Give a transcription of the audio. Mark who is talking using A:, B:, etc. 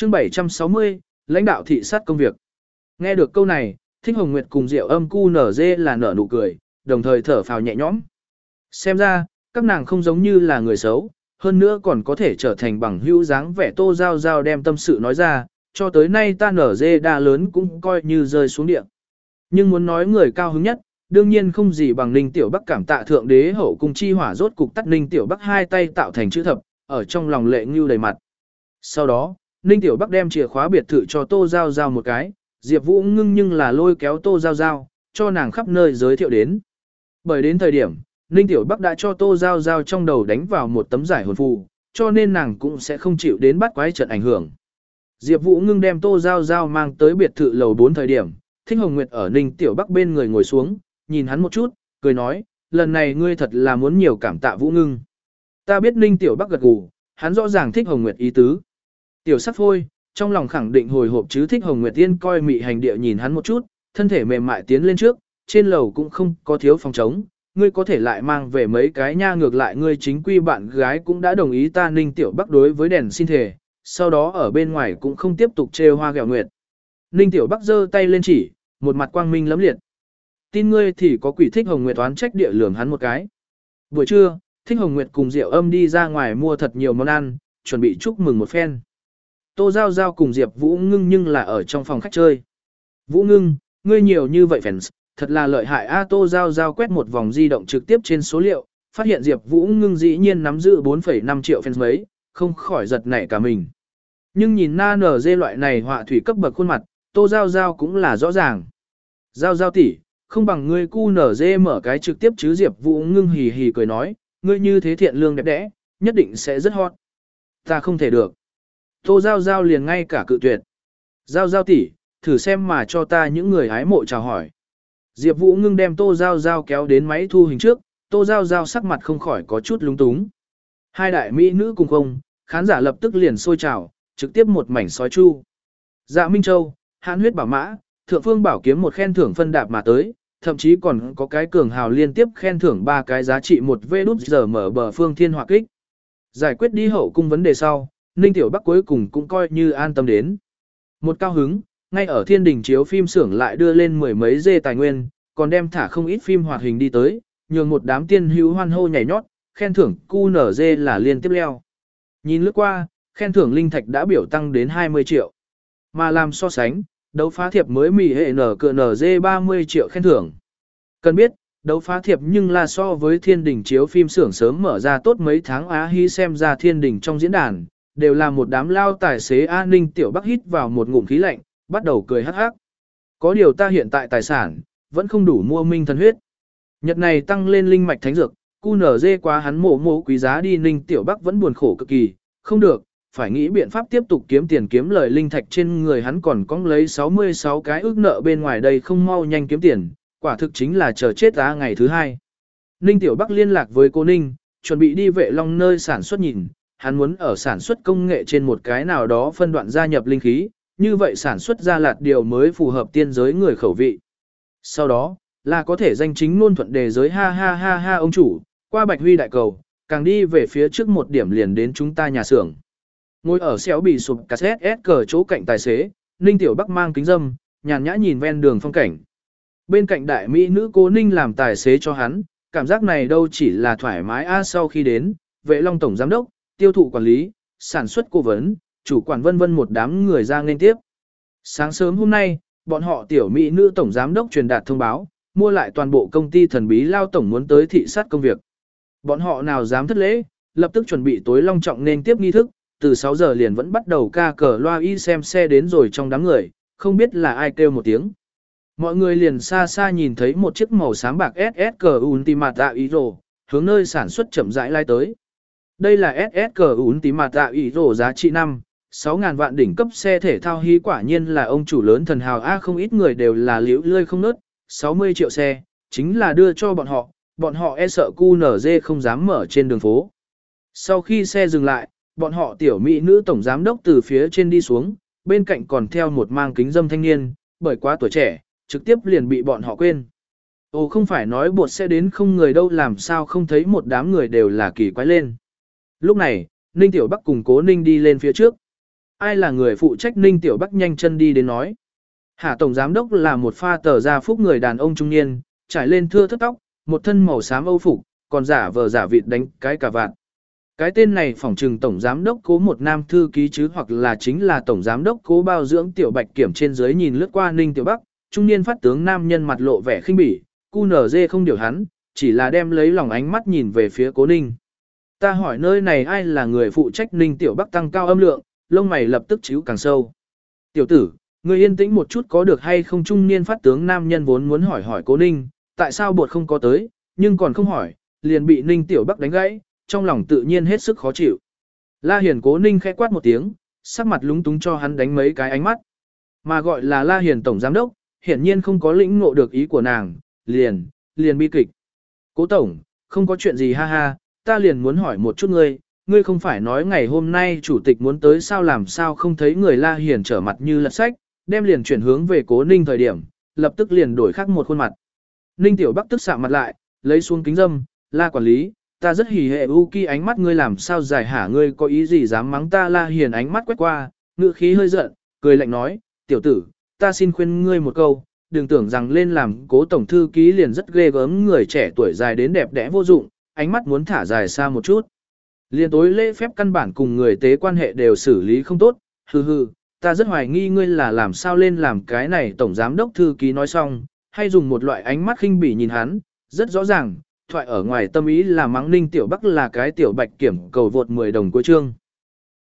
A: Chương 760, lãnh đạo thị sát công việc. Nghe được câu này, Thích Hồng Nguyệt cùng Diệu Âm QNZ là nở nụ cười, đồng thời thở phào nhẹ nhõm. Xem ra, các nàng không giống như là người xấu, hơn nữa còn có thể trở thành bằng hữu dáng vẻ Tô Giao Giao đem tâm sự nói ra, cho tới nay ta nở dê đa lớn cũng coi như rơi xuống địa. Nhưng muốn nói người cao hứng nhất, đương nhiên không gì bằng Ninh Tiểu Bắc cảm tạ thượng đế hậu cung chi hỏa rốt cục tắt Ninh Tiểu Bắc hai tay tạo thành chữ thập, ở trong lòng lệ ngưu đầy mặt. Sau đó, Ninh Tiểu Bắc đem chìa khóa biệt thự cho Tô Giao Giao một cái, Diệp Vũ Ngưng nhưng là lôi kéo Tô Giao Giao, cho nàng khắp nơi giới thiệu đến. Bởi đến thời điểm, Ninh Tiểu Bắc đã cho Tô Giao Giao trong đầu đánh vào một tấm giải hồn phù, cho nên nàng cũng sẽ không chịu đến bắt quái trận ảnh hưởng. Diệp Vũ Ngưng đem Tô Giao Giao mang tới biệt thự lầu 4 thời điểm, Thích Hồng Nguyệt ở Ninh Tiểu Bắc bên người ngồi xuống, nhìn hắn một chút, cười nói, lần này ngươi thật là muốn nhiều cảm tạ Vũ Ngưng. Ta biết Ninh Tiểu Bắc gật gù, hắn rõ ràng Thích Hồng Nguyệt ý tứ. Tiểu Sắc Phôi, trong lòng khẳng định hồi hộp chứ Thích Hồng Nguyệt Tiên coi mị hành địa nhìn hắn một chút, thân thể mềm mại tiến lên trước, trên lầu cũng không có thiếu phòng trống, ngươi có thể lại mang về mấy cái nha, ngược lại ngươi chính quy bạn gái cũng đã đồng ý ta Ninh Tiểu Bắc đối với đèn xin thề, sau đó ở bên ngoài cũng không tiếp tục trêu hoa ghẹo nguyệt. Ninh Tiểu Bắc giơ tay lên chỉ, một mặt quang minh lẫm liệt. Tin ngươi thì có quỷ. Thích Hồng Nguyệt oán trách địa lườm hắn một cái. Buổi trưa, Thích Hồng Nguyệt cùng Diệu Âm đi ra ngoài mua thật nhiều món ăn, chuẩn bị chúc mừng một phen. Tô Giao Giao cùng Diệp Vũ Ngưng nhưng là ở trong phòng khách chơi. Vũ Ngưng, ngươi nhiều như vậy fans, thật là lợi hại a. Tô Giao Giao quét một vòng di động trực tiếp trên số liệu, phát hiện Diệp Vũ Ngưng dĩ nhiên nắm giữ 4,5 triệu fans mấy, không khỏi giật nảy cả mình. Nhưng nhìn na nở dê loại này họa thủy cấp bậc khuôn mặt, Tô Giao Giao cũng là rõ ràng. Giao Giao tỷ, không bằng ngươi cu nở dê mở cái trực tiếp chứ. Diệp Vũ Ngưng hì hì cười nói, ngươi như thế thiện lương đẹp đẽ, nhất định sẽ rất hot. Ta không thể được. Tô Giao Giao liền ngay cả cự tuyệt. Giao Giao tỷ, thử xem mà cho ta những người hái mộ chào hỏi. Diệp Vũ Ngưng đem Tô Giao Giao kéo đến máy thu hình trước, Tô Giao Giao sắc mặt không khỏi có chút lúng túng. Hai đại mỹ nữ cùng không, khán giả lập tức liền sôi trào, trực tiếp một mảnh sói chu. Dạ Minh Châu, Hãn Huyết Bảo Mã, Thượng Phương Bảo Kiếm một khen thưởng phân đạp mà tới, thậm chí còn có cái cường hào liên tiếp khen thưởng 3 cái giá trị một giờ mở bờ Phương Thiên Hỏa Kích. Giải quyết đi hậu cung vấn đề sau, Ninh Tiểu Bắc cuối cùng cũng coi như an tâm đến. Một cao hứng, ngay ở Thiên Đình chiếu phim xưởng lại đưa lên mười mấy dê tài nguyên, còn đem thả không ít phim hoạt hình đi tới, nhường một đám tiên hữu hoan hô nhảy nhót, khen thưởng QNZ là liên tiếp leo. Nhìn lướt qua, khen thưởng linh thạch đã biểu tăng đến 20 triệu. Mà làm so sánh, đấu phá thiệp mới mì hệ NQNZ 30 triệu khen thưởng. Cần biết, đấu phá thiệp nhưng là so với Thiên Đình chiếu phim xưởng sớm mở ra tốt mấy tháng Á Hi xem ra Thiên Đình trong diễn đàn, đều là một đám lao tài xế an ninh. Tiểu Bắc hít vào một ngụm khí lạnh, bắt đầu cười hắc hắc. Có điều ta hiện tại tài sản, vẫn không đủ mua minh thần huyết. Nhật này tăng lên linh mạch thánh dược, QNZ quá hắn mộ quý giá đi. Ninh Tiểu Bắc vẫn buồn khổ cực kỳ, không được, phải nghĩ biện pháp tiếp tục kiếm tiền kiếm lời linh thạch trên người hắn còn có lấy 66 cái ước nợ bên ngoài đây không mau nhanh kiếm tiền, quả thực chính là chờ chết á ngày thứ hai. Ninh Tiểu Bắc liên lạc với cô Ninh, chuẩn bị đi Vệ Long nơi sản xuất nhìn, hắn muốn ở sản xuất công nghệ trên một cái nào đó phân đoạn gia nhập linh khí, như vậy sản xuất ra lạt điều mới phù hợp tiên giới người khẩu vị. Sau đó, là có thể danh chính ngôn thuận đề giới ha ha ha ha ông chủ, qua Bạch Huy đại cầu, càng đi về phía trước một điểm liền đến chúng ta nhà xưởng. Ngồi ở xéo bị sụp cassette S cờ chỗ cạnh tài xế, Ninh Tiểu Bắc mang kính dâm, nhàn nhã nhìn ven đường phong cảnh. Bên cạnh đại mỹ nữ Cố Ninh làm tài xế cho hắn, cảm giác này đâu chỉ là thoải mái sau khi đến, Vệ Long tổng giám đốc, tiêu thụ quản lý, sản xuất cố vấn, chủ quản vân vân một đám người ra nên tiếp. Sáng sớm hôm nay, bọn họ tiểu mỹ nữ tổng giám đốc truyền đạt thông báo, mua lại toàn bộ công ty thần bí lao tổng muốn tới thị sát công việc. Bọn họ nào dám thất lễ, lập tức chuẩn bị tối long trọng nên tiếp nghi thức, từ 6 giờ liền vẫn bắt đầu ca cờ loa y xem xe đến rồi trong đám người, không biết là ai kêu một tiếng. Mọi người liền xa xa nhìn thấy một chiếc màu xám bạc SSC Ultimate Hero, hướng nơi sản xuất chậm rãi lai tới. Đây là SSC Ultimate Hero giá trị 6.000 vạn đỉnh cấp xe thể thao hí quả nhiên là ông chủ lớn thần hào A không ít người đều là liễu lươi không nớt, 60 triệu xe, chính là đưa cho bọn họ e sợ QNZ không dám mở trên đường phố. Sau khi xe dừng lại, bọn họ tiểu mỹ nữ tổng giám đốc từ phía trên đi xuống, bên cạnh còn theo một mang kính dâm thanh niên, bởi quá tuổi trẻ, trực tiếp liền bị bọn họ quên. Ồ không phải nói bột sẽ đến không người đâu làm sao không thấy một đám người đều là kỳ quái lên. Lúc này, Ninh Tiểu Bắc cùng Cố Ninh đi lên phía trước. Ai là người phụ trách Ninh Tiểu Bắc nhanh chân đi đến nói. Hà Tổng Giám Đốc là một pha tờ gia phúc người đàn ông trung niên, trải lên thưa thớt tóc, một thân màu xám âu phục, còn giả vờ giả vịt đánh cái cà vạt. Cái tên này phỏng trừng Tổng Giám Đốc Cố một nam thư ký chứ hoặc là chính là Tổng Giám Đốc Cố bao dưỡng Tiểu Bạch Kiểm trên dưới nhìn lướt qua Ninh Tiểu Bắc, trung niên phát tướng nam nhân mặt lộ vẻ khinh bỉ, QNZ không điều hắn, chỉ là đem lấy lòng ánh mắt nhìn về phía Cố Ninh. Ta hỏi nơi này ai là người phụ trách Ninh Tiểu Bắc tăng cao âm lượng, lông mày lập tức chíu càng sâu. Tiểu tử, người yên tĩnh một chút có được hay không trung niên phát tướng nam nhân vốn muốn hỏi hỏi Cố Ninh, tại sao bột không có tới, nhưng còn không hỏi, liền bị Ninh Tiểu Bắc đánh gãy, trong lòng tự nhiên hết sức khó chịu. La Hiền Cố Ninh khẽ quát một tiếng, sắc mặt lúng túng cho hắn đánh mấy cái ánh mắt. Mà gọi là La Hiền Tổng Giám Đốc, hiển nhiên không có lĩnh ngộ được ý của nàng, liền bi kịch. Cố Tổng, không có chuyện gì ha ha, ta liền muốn hỏi một chút ngươi không phải nói ngày hôm nay chủ tịch muốn tới sao làm sao không thấy người La Hiền trở mặt như lật sách, đem liền chuyển hướng về Cố Ninh thời điểm, lập tức liền đổi khác một khuôn mặt. Ninh Tiểu Bắc tức sạm mặt lại, lấy xuống kính dâm, La quản lý, ta rất hỉ hệ Uki ánh mắt ngươi làm sao giải hả ngươi có ý gì dám mắng ta La Hiền ánh mắt quét qua, ngữ khí hơi giận, cười lạnh nói, tiểu tử, ta xin khuyên ngươi một câu, đừng tưởng rằng lên làm Cố tổng thư ký liền rất ghê gớm người trẻ tuổi dài đến đẹp đẽ vô dụng, ánh mắt muốn thả dài xa một chút. Liên tối lễ phép căn bản cùng người tế quan hệ đều xử lý không tốt, hừ hừ, ta rất hoài nghi ngươi là làm sao lên làm cái này tổng giám đốc thư ký nói xong, hay dùng một loại ánh mắt khinh bỉ nhìn hắn, rất rõ ràng, thoại ở ngoài tâm ý là mắng Ninh Tiểu Bắc là cái tiểu bạch kiểm cầu vượt 10 đồng cuối chương.